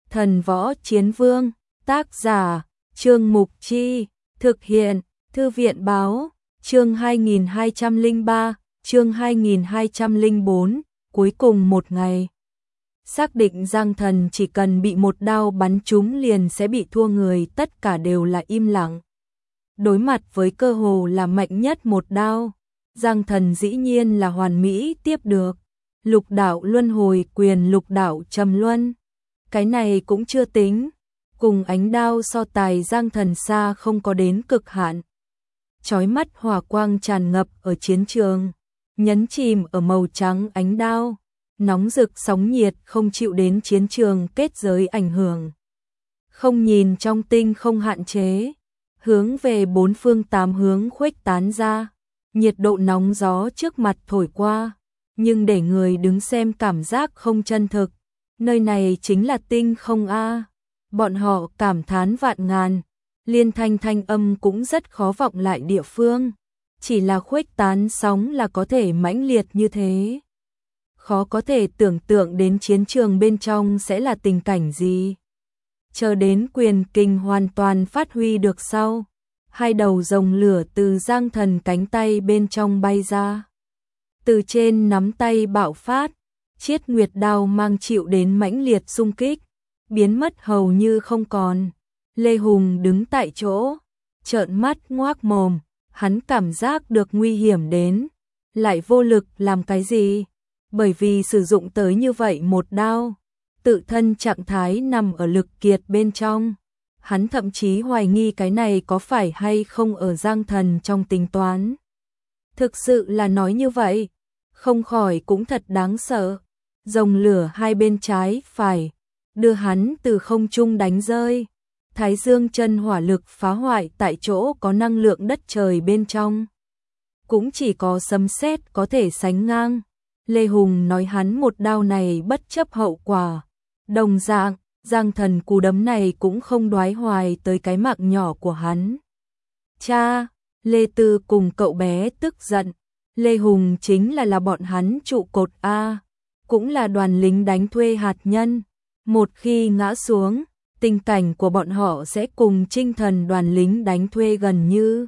Thần Võ Chiến Vương, tác giả, Trương Mục Chi, thực hiện, Thư viện Báo, chương 2203, chương 2204, cuối cùng một ngày. Xác định Giang Thần chỉ cần bị một đao bắn trúng liền sẽ bị thua người, tất cả đều là im lặng. Đối mặt với cơ hồ là mạnh nhất một đao, Giang Thần dĩ nhiên là hoàn mỹ tiếp được. Lục đạo luân hồi quyền, lục đạo trầm luân. Cái này cũng chưa tính, cùng ánh đao so tài Giang Thần xa không có đến cực hạn. Chói mắt hỏa quang tràn ngập ở chiến trường, nhấn chìm ở màu trắng ánh đao, nóng rực sóng nhiệt không chịu đến chiến trường kết giới ảnh hưởng. Không nhìn trong tinh không hạn chế, hướng về bốn phương tám hướng khuếch tán ra, nhiệt độ nóng gió trước mặt thổi qua, nhưng để người đứng xem cảm giác không chân thực. Nơi này chính là tinh không a. Bọn họ cảm thán vạn ngàn, liên thanh âm cũng rất khó vọng lại địa phương, chỉ là khuếch tán sóng là có thể mãnh liệt như thế. Khó có thể tưởng tượng đến chiến trường bên trong sẽ là tình cảnh gì. Chờ đến quyền kình hoàn toàn phát huy được sau, hai đầu rồng lửa từ Giang Thần cánh tay bên trong bay ra. Từ trên nắm tay bạo phát, Chiết Nguyệt đao mang chịu đến mãnh liệt xung kích, biến mất hầu như không còn. Lê Hùng đứng tại chỗ, trợn mắt ngoác mồm, hắn cảm giác được nguy hiểm đến, lại vô lực làm cái gì, bởi vì sử dụng tới như vậy một đao, tự thân trạng thái nằm ở lực kiệt bên trong. Hắn thậm chí hoài nghi cái này có phải hay không ở Giang Thần trong tính toán. Thực sự là nói như vậy, không khỏi cũng thật đáng sợ. Rồng lửa hai bên trái phải, đưa hắn từ không trung đánh rơi. Thái Dương chân hỏa lực phá hoại tại chỗ có năng lượng đất trời bên trong. Cũng chỉ có sấm sét có thể sánh ngang. Lê Hùng nói hắn một đao này bất chấp hậu quả. Đồng dạng, Giang Thần cú đấm này cũng không đoái hoài tới cái mạng nhỏ của hắn. Cha, Lê Tư cùng cậu bé tức giận. Lê Hùng chính là bọn hắn trụ cột A, cũng là đoàn lính đánh thuê hạt nhân. Một khi ngã xuống, tình cảnh của bọn họ sẽ cùng Trinh Thần đoàn lính đánh thuê gần như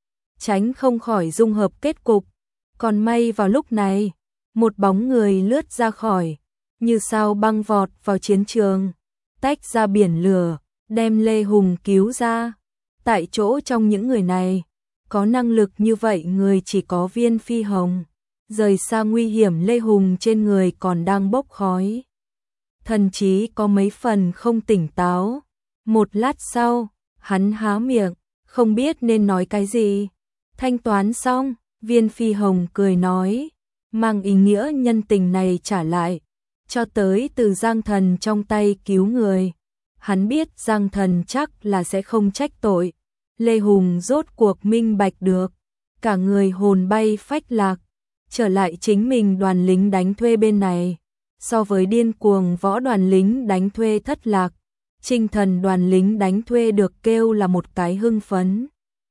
tránh không khỏi dung hợp kết cục. Còn may vào lúc này, một bóng người lướt ra khỏi, như sao băng vọt vào chiến trường, tách ra biển lửa, đem Lê Hùng cứu ra. Tại chỗ trong những người này, có năng lực như vậy người chỉ có Viên Phi Hồng. Rời xa nguy hiểm, Lê Hùng trên người còn đang bốc khói. Thần trí có mấy phần không tỉnh táo. Một lát sau, hắn há miệng, không biết nên nói cái gì. Thanh toán xong, Viên Phi Hồng cười nói, mang ý nghĩa nhân tình này trả lại, cho tới từ Giang Thần trong tay cứu người. Hắn biết Giang Thần chắc là sẽ không trách tội. Lê Hùng rốt cuộc minh bạch được, cả người hồn bay phách lạc, trở lại chính mình đoàn lính đánh thuê bên này. So với điên cuồng võ đoàn lính đánh thuê thất lạc, Trinh Thần đoàn lính đánh thuê được kêu là một cái hưng phấn.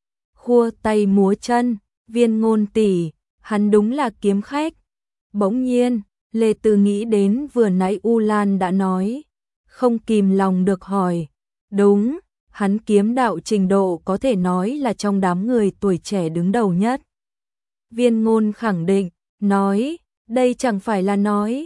Khua tay múa chân, Viên Ngôn tỷ, hắn đúng là kiếm khách. Bỗng nhiên, Lê Tư nghĩ đến vừa nãy U Lan đã nói, không kìm lòng được hỏi. Đúng, hắn kiếm đạo trình độ có thể nói là trong đám người tuổi trẻ đứng đầu nhất. Viên Ngôn khẳng định, nói, đây chẳng phải là nói.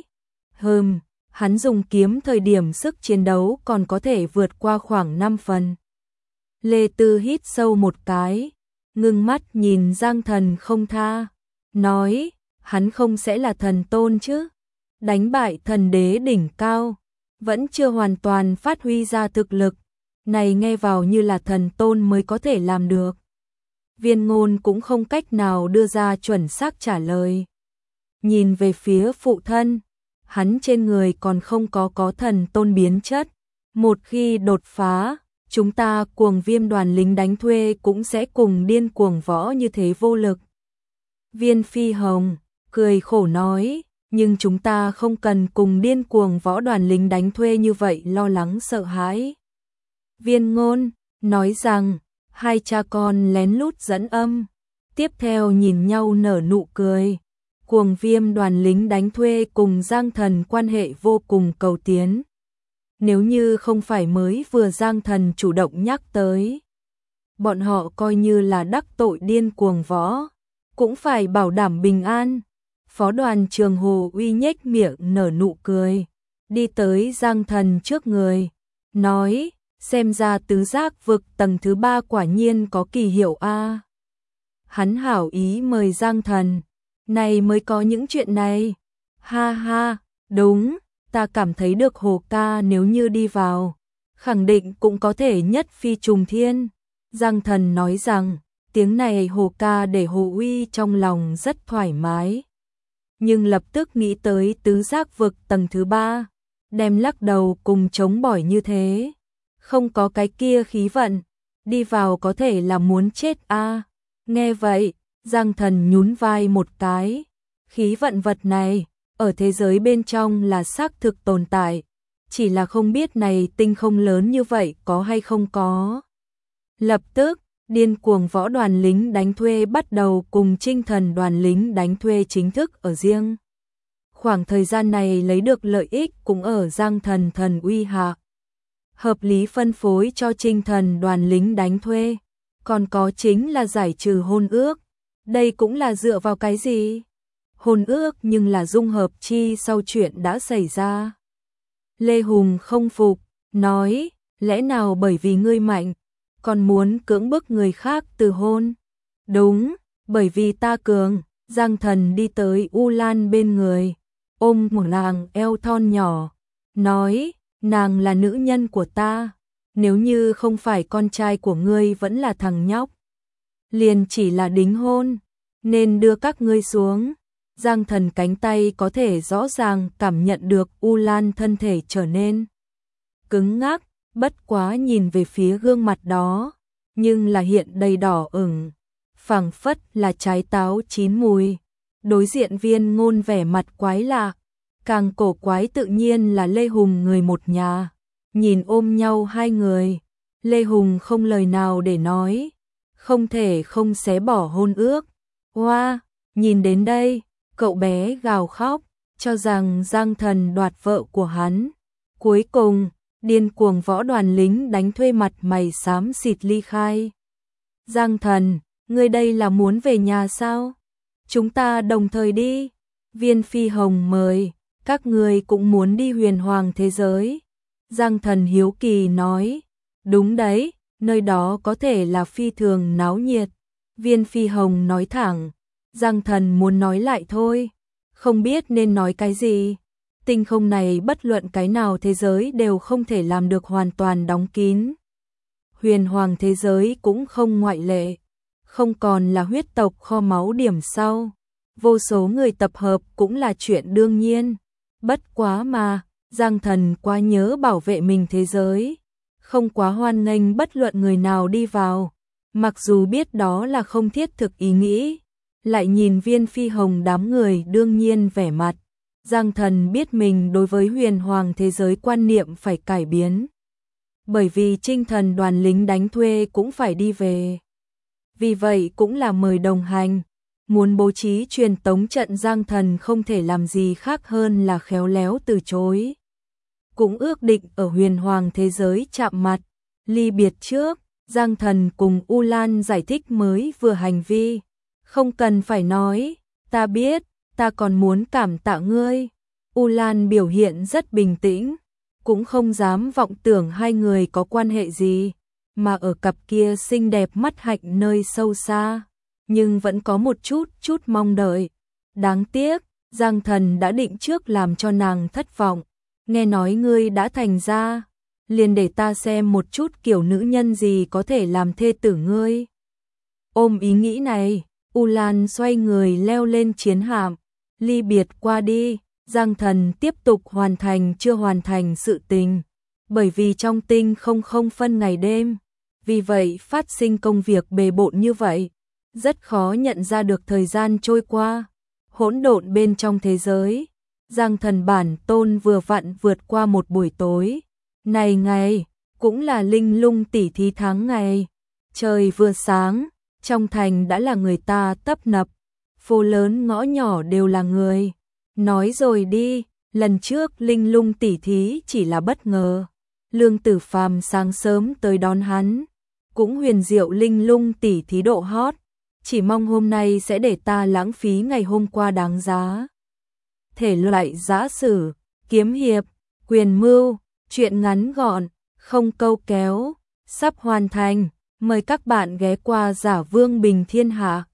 Hắn dùng kiếm thời điểm sức chiến đấu còn có thể vượt qua khoảng 5 phần. Lê Tư hít sâu một cái, ngưng mắt nhìn Giang Thần không tha, nói, hắn không sẽ là thần tôn chứ? Đánh bại thần đế đỉnh cao, vẫn chưa hoàn toàn phát huy ra thực lực, này nghe vào như là thần tôn mới có thể làm được. Viên Ngôn cũng không cách nào đưa ra chuẩn xác trả lời. Nhìn về phía phụ thân, hắn trên người còn không có thần tôn biến chất. Một khi đột phá, chúng ta Cuồng Viêm đoàn lính đánh thuê cũng sẽ cùng điên cuồng võ như thế vô lực. Viên Phi Hồng cười khổ nói, nhưng chúng ta không cần cùng điên cuồng võ đoàn lính đánh thuê như vậy lo lắng sợ hãi. Viên Ngôn nói rằng, hai cha con lén lút dẫn âm, tiếp theo nhìn nhau nở nụ cười. Cuồng Viêm đoàn lính đánh thuê cùng Giang Thần quan hệ vô cùng cầu tiến. nếu như không phải mới vừa Giang Thần chủ động nhắc tới. Bọn họ coi như là đắc tội điên cuồng võ, cũng phải bảo đảm bình an. Phó đoàn trường Hồ Uy nhếch miệng nở nụ cười, đi tới Giang Thần trước người, nói, xem ra tứ giác vực tầng thứ 3 quả nhiên có kỳ hiệu a. Hắn hảo ý mời Giang Thần, này mới có những chuyện này. Ha ha, đúng, ta cảm thấy được Hồ ca nếu như đi vào, khẳng định cũng có thể nhất phi trùng thiên. Giang Thần nói rằng, tiếng này Hồ ca để Hồ Uy trong lòng rất thoải mái. Nhưng lập tức nghĩ tới tứ giác vực tầng thứ 3, đem lắc đầu cùng chống bỏi như thế. Không có cái kia khí vận, đi vào có thể là muốn chết a. Nghe vậy, Giang Thần nhún vai một cái. Khí vận vật này, ở thế giới bên trong là xác thực tồn tại. Chỉ là không biết này tinh không lớn như vậy có hay không có. Lập tức, điên cuồng võ đoàn lính đánh thuê bắt đầu cùng Trinh Thần đoàn lính đánh thuê chính thức ở riêng. Khoảng thời gian này lấy được lợi ích cũng ở Giang Thần thần uy hạ. Hợp lý phân phối cho Trinh Thần đoàn lính đánh thuê. Còn có chính là giải trừ hôn ước. Đây cũng là dựa vào cái gì? Hôn ước nhưng là dung hợp chi sau chuyện đã xảy ra. Lê Hùng không phục, nói, lẽ nào bởi vì ngươi mạnh, còn muốn cưỡng bức người khác từ hôn? Đúng, bởi vì ta cường. Giang Thần đi tới U Lan bên người, ôm một nàng eo thon nhỏ, nói, nàng là nữ nhân của ta, nếu như không phải con trai của ngươi vẫn là thằng nhóc, liền chỉ là đính hôn, nên đưa các ngươi xuống. Giang Thần cánh tay có thể rõ ràng cảm nhận được U Lan thân thể trở nên cứng ngắc, bất quá nhìn về phía gương mặt đó, nhưng là hiện đầy đỏ ửng, phảng phất là trái táo chín mùi. Đối diện Viên Ngôn vẻ mặt quái lạ, càng cổ quái tự nhiên là Lê Hùng người một nhà. Nhìn ôm nhau hai người, Lê Hùng không lời nào để nói, không thể không xé bỏ hôn ước. Hoa, nhìn đến đây, cậu bé gào khóc, cho rằng Giang Thần đoạt vợ của hắn. Cuối cùng, điên cuồng võ đoàn lính đánh thuê mặt mày xám xịt ly khai. Giang Thần, ngươi đây là muốn về nhà sao? Chúng ta đồng thời đi. Viên Phi Hồng mời, các ngươi cũng muốn đi huyền hoàng thế giới. Giang Thần hiếu kỳ nói, đúng đấy, nơi đó có thể là phi thường náo nhiệt. Viên Phi Hồng nói thẳng, Giang Thần muốn nói lại thôi, không biết nên nói cái gì. Tinh không này bất luận cái nào thế giới đều không thể làm được hoàn toàn đóng kín. Huyền hoàng thế giới cũng không ngoại lệ, không còn là huyết tộc kho máu điểm sau. Vô số người tập hợp cũng là chuyện đương nhiên. Bất quá mà, Giang Thần quá nhớ bảo vệ mình thế giới, không quá hoan nghênh bất luận người nào đi vào, mặc dù biết đó là không thiết thực ý nghĩ. Lại nhìn Viên Phi Hồng đám người đương nhiên vẻ mặt. Giang Thần biết mình đối với huyền hoàng thế giới quan niệm phải cải biến. Bởi vì Trinh Thần đoàn lính đánh thuê cũng phải đi về. Vì vậy cũng là mời đồng hành. Muốn bố trí truyền tống trận Giang Thần không thể làm gì khác hơn là khéo léo từ chối. Cũng ước định ở huyền hoàng thế giới chạm mặt. Ly biệt trước, Giang Thần cùng U Lan giải thích mới vừa hành vi. Không cần phải nói, ta biết, ta còn muốn cảm tạ ngươi. U Lan biểu hiện rất bình tĩnh, cũng không dám vọng tưởng hai người có quan hệ gì, mà ở cặp kia xinh đẹp mắt hạnh nơi sâu xa, nhưng vẫn có một chút mong đợi. Đáng tiếc, Giang Thần đã định trước làm cho nàng thất vọng. Nghe nói ngươi đã thành ra, liền để ta xem một chút kiểu nữ nhân gì có thể làm thê tử ngươi. Ôm ý nghĩ này, U Lan xoay người leo lên chiến hạm, ly biệt qua đi. Giang Thần tiếp tục hoàn thành chưa hoàn thành sự tình, bởi vì trong tinh không phân ngày đêm, vì vậy phát sinh công việc bề bộn như vậy, rất khó nhận ra được thời gian trôi qua. Hỗn độn bên trong thế giới, Giang Thần bản tôn vừa vặn vượt qua một buổi tối. Này ngày, cũng là linh lung tỉ thí tháng ngày, trời vừa sáng, trong thành đã là người ta tấp nập, phố lớn ngõ nhỏ đều là người. Nói rồi đi, lần trước linh lung tỉ thí chỉ là bất ngờ. Lương Tử Phàm sáng sớm tới đón hắn, cũng huyền diệu linh lung tỉ thí độ hot, chỉ mong hôm nay sẽ để ta lãng phí ngày hôm qua đáng giá. Thể loại giã sử, kiếm hiệp, quyền mưu, truyện ngắn gọn, không câu kéo, sắp hoàn thành, mời các bạn ghé qua Giả Vương Bình Thiên Hạ.